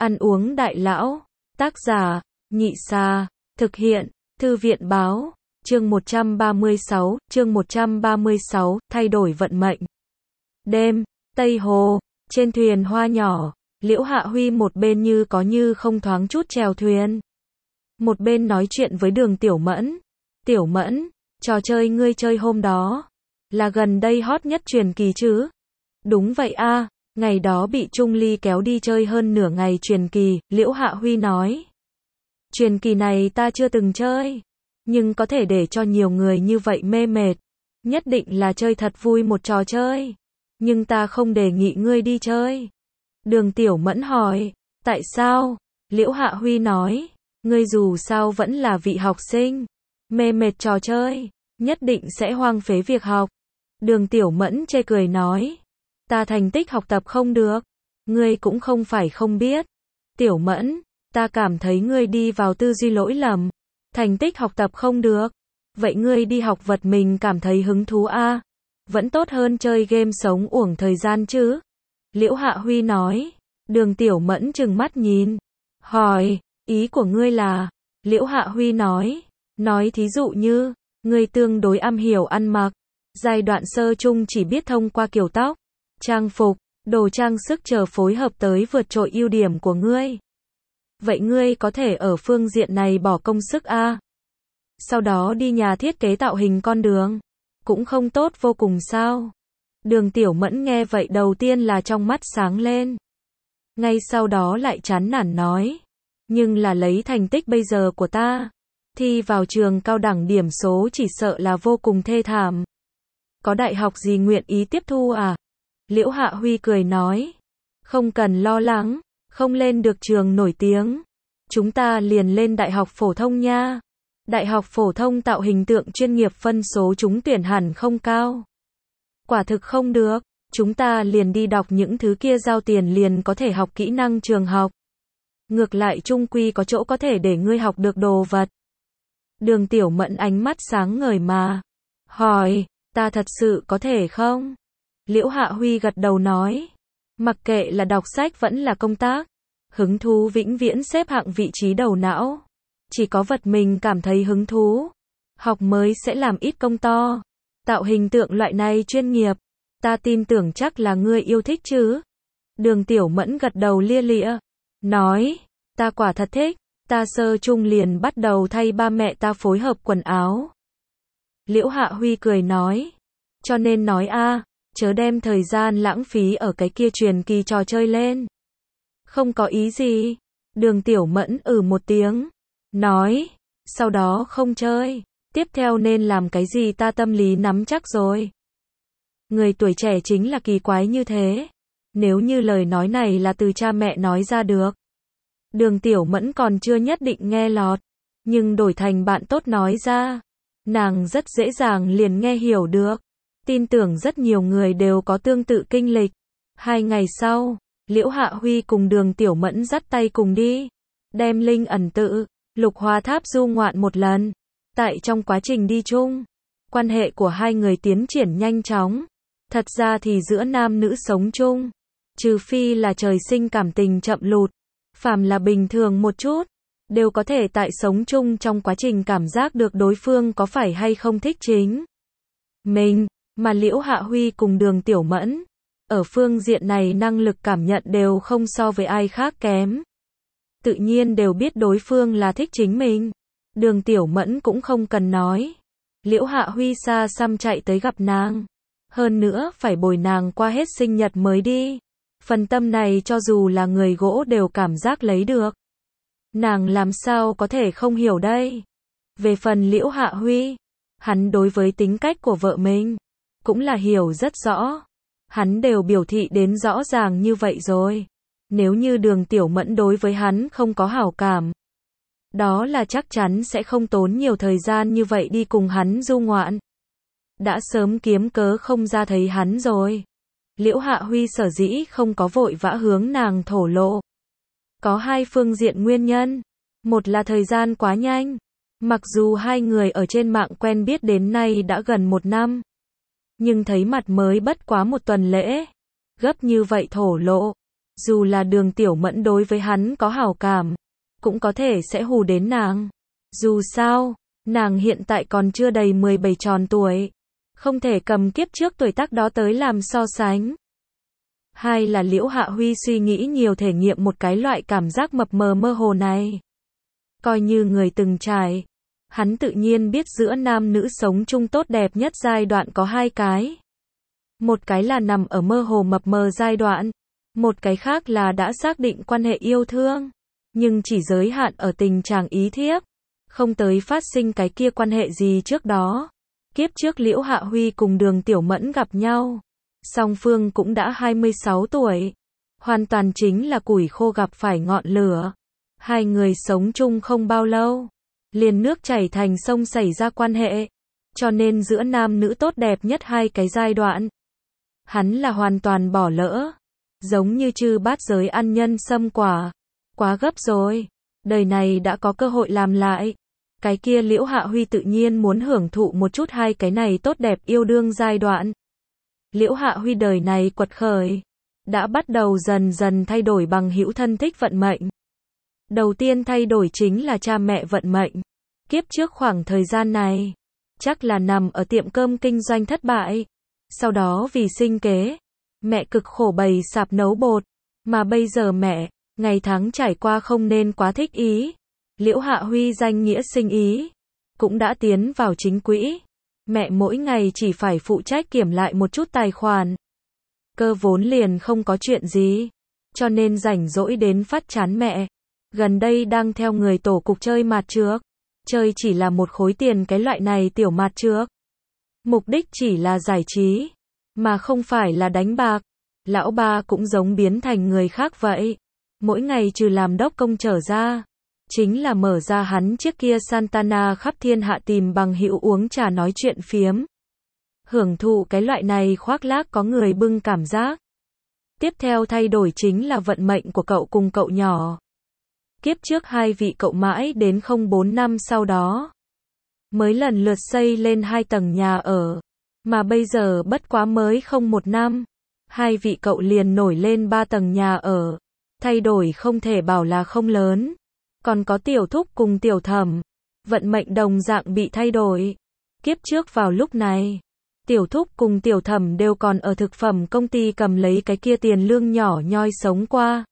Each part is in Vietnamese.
Ăn uống đại lão. Tác giả, Nhị Sa. Thực hiện, Thư viện báo. Chương 136, thay đổi vận mệnh. Đêm, Tây Hồ, trên thuyền hoa nhỏ, Liễu Hạ Huy một bên như có như không thoáng chút chèo thuyền. Một bên nói chuyện với Đường Tiểu Mẫn. Tiểu Mẫn, trò chơi ngươi chơi hôm đó, là gần đây hot nhất truyền kỳ chứ? Đúng vậy a, ngày đó bị Trung Ly kéo đi chơi hơn nửa ngày truyền kỳ, Liễu Hạ Huy nói. Truyền kỳ này ta chưa từng chơi, nhưng có thể để cho nhiều người như vậy mê mệt. Nhất định là chơi thật vui một trò chơi. Nhưng ta không đề nghị ngươi đi chơi. Đường Tiểu Mẫn hỏi, tại sao? Liễu Hạ Huy nói, ngươi dù sao vẫn là vị học sinh, mê mệt trò chơi, nhất định sẽ hoang phế việc học. Đường Tiểu Mẫn chê cười nói, ta thành tích học tập không được, ngươi cũng không phải không biết. Tiểu Mẫn, ta cảm thấy ngươi đi vào tư duy lỗi lầm, thành tích học tập không được, vậy ngươi đi học vật mình cảm thấy hứng thú a, vẫn tốt hơn chơi game sống uổng thời gian chứ. Liễu Hạ Huy nói. Đường Tiểu Mẫn trừng mắt nhìn, hỏi, ý của ngươi là? Liễu Hạ Huy nói thí dụ như, ngươi tương đối am hiểu ăn mặc, giai đoạn sơ chung chỉ biết thông qua kiểu tóc, trang phục, đồ trang sức chờ phối hợp tới vượt trội ưu điểm của ngươi. Vậy ngươi có thể ở phương diện này bỏ công sức a. Sau đó đi nhà thiết kế tạo hình con đường, cũng không tốt vô cùng sao? Đường Tiểu Mẫn nghe vậy đầu tiên là trong mắt sáng lên. Ngay sau đó lại chán nản nói, nhưng là lấy thành tích bây giờ của ta, thi vào trường cao đẳng điểm số chỉ sợ là vô cùng thê thảm. Có đại học gì nguyện ý tiếp thu à? Liễu Hạ Huy cười nói, không cần lo lắng, không lên được trường nổi tiếng, chúng ta liền lên đại học phổ thông nha. Đại học phổ thông tạo hình tượng chuyên nghiệp phân số trúng tuyển hẳn không cao. Quả thực không được, chúng ta liền đi đọc những thứ kia giao tiền liền có thể học kỹ năng trường học. Ngược lại chung quy có chỗ có thể để ngươi học được đồ vật. Đường Tiểu Mẫn ánh mắt sáng ngời mà hỏi, ta thật sự có thể không? Liễu Hạ Huy gật đầu nói, mặc kệ là đọc sách vẫn là công tác, hứng thú vĩnh viễn xếp hạng vị trí đầu não. Chỉ có vật mình cảm thấy hứng thú, học mới sẽ làm ít công to. Tạo hình tượng loại này chuyên nghiệp, ta tin tưởng chắc là ngươi yêu thích chứ. Đường Tiểu Mẫn gật đầu lia lịa, nói, ta quả thật thích, ta sơ chung liền bắt đầu thay ba mẹ ta phối hợp quần áo. Liễu Hạ Huy cười nói, cho nên nói a, chớ đem thời gian lãng phí ở cái kia truyền kỳ trò chơi lên. Không có ý gì. Đường Tiểu Mẫn một tiếng, nói, sau đó không chơi, tiếp theo nên làm cái gì ta tâm lý nắm chắc rồi. Người tuổi trẻ chính là kỳ quái như thế. Nếu như lời nói này là từ cha mẹ nói ra được, Đường Tiểu Mẫn còn chưa nhất định nghe lọt, nhưng đổi thành bạn tốt nói ra, nàng rất dễ dàng liền nghe hiểu được. Tin tưởng rất nhiều người đều có tương tự kinh lịch. 2 ngày sau, Liễu Hạ Huy cùng Đường Tiểu Mẫn dắt tay cùng đi, đem Linh Ẩn Tự, Lục Hoa Tháp du ngoạn một lần. Tại trong quá trình đi chung, quan hệ của hai người tiến triển nhanh chóng. Thật ra thì giữa nam nữ sống chung, trừ phi là trời sinh cảm tình chậm lụt, phàm là bình thường một chút, đều có thể tại sống chung trong quá trình cảm giác được đối phương có phải hay không thích chính mình, mà Liễu Hạ Huy cùng Đường Tiểu Mẫn, ở phương diện này năng lực cảm nhận đều không so với ai khác kém. Tự nhiên đều biết đối phương là thích chính mình. Đường Tiểu Mẫn cũng không cần nói. Liễu Hạ Huy xa xăm chạy tới gặp nàng. Hơn nữa phải bồi nàng qua hết sinh nhật mới đi. Phần tâm này cho dù là người gỗ đều cảm giác lấy được. Nàng làm sao có thể không hiểu đây. Về phần Liễu Hạ Huy, hắn đối với tính cách của vợ mình, cũng là hiểu rất rõ. Hắn đều biểu thị đến rõ ràng như vậy rồi. Nếu như Đường Tiểu Mẫn đối với hắn không có hảo cảm, đó là chắc chắn sẽ không tốn nhiều thời gian như vậy đi cùng hắn du ngoạn. Đã sớm kiếm cớ không ra thấy hắn rồi. Liễu Hạ Huy sở dĩ không có vội vã hướng nàng thổ lộ. Có 2 phương diện nguyên nhân. Một là thời gian quá nhanh. Mặc dù hai người ở trên mạng quen biết đến nay đã gần 1 năm. Nhưng thấy mặt mới bất quá 1 tuần lễ. Gấp như vậy thổ lộ. Dù là Đường Tiểu Mẫn đối với hắn có hảo cảm, cũng có thể sẽ hù đến nàng. Dù sao, nàng hiện tại còn chưa đầy 17 tròn tuổi, không thể cầm kiếp trước tuổi tác đó tới làm so sánh. Hai là Liễu Hạ Huy suy nghĩ nhiều thể nghiệm một cái loại cảm giác mập mờ mơ hồ này. Coi như người từng trải, hắn tự nhiên biết giữa nam nữ sống chung tốt đẹp nhất giai đoạn có hai cái. Một cái là nằm ở mơ hồ mập mờ giai đoạn, một cái khác là đã xác định quan hệ yêu thương, nhưng chỉ giới hạn ở tình trạng ý thiếp, không tới phát sinh cái kia quan hệ gì trước đó. Kiếp trước Liễu Hạ Huy cùng Đường Tiểu Mẫn gặp nhau, song phương cũng đã 26 tuổi, hoàn toàn chính là củi khô gặp phải ngọn lửa. Hai người sống chung không bao lâu, liền nước chảy thành sông xảy ra quan hệ, cho nên giữa nam nữ tốt đẹp nhất hai cái giai đoạn, hắn là hoàn toàn bỏ lỡ, giống như chư bát giới ăn nhân sâm quả, quá gấp rồi, đời này đã có cơ hội làm lại. Cái kia Liễu Hạ Huy tự nhiên muốn hưởng thụ một chút hai cái này tốt đẹp yêu đương giai đoạn. Liễu Hạ Huy đời này quật khởi, đã bắt đầu dần dần thay đổi bằng hữu thân thích vận mệnh. Đầu tiên thay đổi chính là cha mẹ vận mệnh. Kiếp trước khoảng thời gian này, chắc là nằm ở tiệm cơm kinh doanh thất bại. Sau đó vì sinh kế, mẹ cực khổ bày sạp nấu bột, mà bây giờ mẹ, ngày tháng trải qua không nên quá thích ý. Liễu Hạ Huy danh nghĩa sinh ý, cũng đã tiến vào chính quỹ. Mẹ mỗi ngày chỉ phải phụ trách kiểm lại một chút tài khoản. Cơ vốn liền không có chuyện gì, cho nên rảnh rỗi đến phát chán mẹ. Gần đây đang theo người tổ cục chơi mạt trược. Chơi chỉ là một khối tiền cái loại này tiểu mạt trược. Mục đích chỉ là giải trí, mà không phải là đánh bạc. Lão ba cũng giống biến thành người khác vậy. Mỗi ngày trừ làm đốc công trở ra, chính là mở ra hắn chiếc kia Santana khắp thiên hạ tìm bằng hữu uống trà nói chuyện phiếm. Hưởng thụ cái loại này khoác lác có người bưng cảm giác. Tiếp theo thay đổi chính là vận mệnh của cậu cùng cậu nhỏ. Kiếp trước hai vị cậu mãi đến 04 năm sau đó, mới lần lượt xây lên 2 tầng nhà ở. Mà bây giờ bất quá mới không 1 năm, hai vị cậu liền nổi lên 3 tầng nhà ở. Thay đổi không thể bảo là không lớn. Còn có Tiểu Thúc cùng Tiểu Thẩm, vận mệnh đồng dạng bị thay đổi. Kiếp trước vào lúc này, Tiểu Thúc cùng Tiểu Thẩm đều còn ở thực phẩm công ty cầm lấy cái kia tiền lương nhỏ nhoi sống qua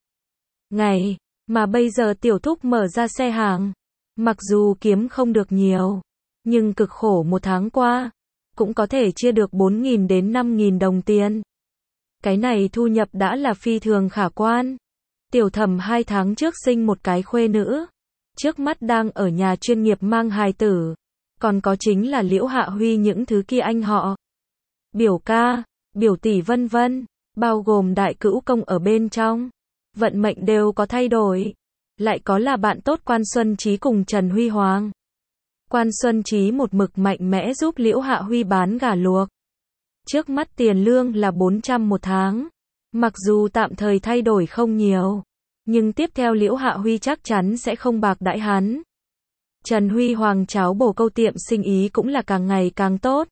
ngày, mà bây giờ Tiểu Thúc mở ra xe hàng. Mặc dù kiếm không được nhiều, nhưng cực khổ một tháng qua, cũng có thể chia được 4.000 đến 5.000 đồng tiền. Cái này thu nhập đã là phi thường khả quan. Tiểu Thẩm 2 tháng trước sinh một cái khuê nữ, trước mắt đang ở nhà chuyên nghiệp mang hài tử. Còn có chính là Liễu Hạ Huy những thứ kia anh họ, biểu ca, biểu tỷ vân vân, bao gồm đại cữu công ở bên trong. Vận mệnh đều có thay đổi. Lại có là bạn tốt Quan Xuân Trí cùng Trần Huy Hoàng. Quan Xuân Trí một mực mạnh mẽ giúp Liễu Hạ Huy bán gà luộc. Trước mắt tiền lương là 400 một tháng. Mặc dù tạm thời thay đổi không nhiều, nhưng tiếp theo Liễu Hạ Huy chắc chắn sẽ không bạc đãi hắn. Trần Huy Hoàng cháo bổ câu tiệm sinh ý cũng là càng ngày càng tốt.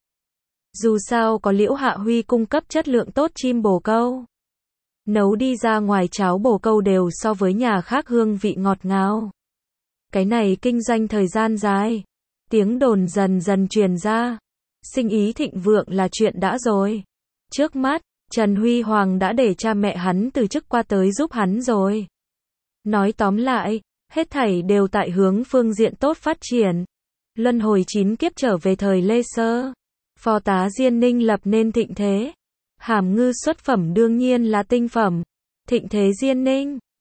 Dù sao có Liễu Hạ Huy cung cấp chất lượng tốt chim bổ câu, nấu đi ra ngoài cháo bổ câu đều so với nhà khác hương vị ngọt ngào. Cái này kinh doanh thời gian dài, tiếng đồn dần dần truyền ra, sinh ý thịnh vượng là chuyện đã rồi. Trước mắt, Trần Huy Hoàng đã để cha mẹ hắn từ chức qua tới giúp hắn rồi. Nói tóm lại, hết thảy đều tại hướng phương diện tốt phát triển. Luân hồi 9 kiếp trở về thời Lê Sơ, phò tá Diên Ninh lập nên thịnh thế. Hàm ngư xuất phẩm đương nhiên là tinh phẩm. Thịnh thế Diên Ninh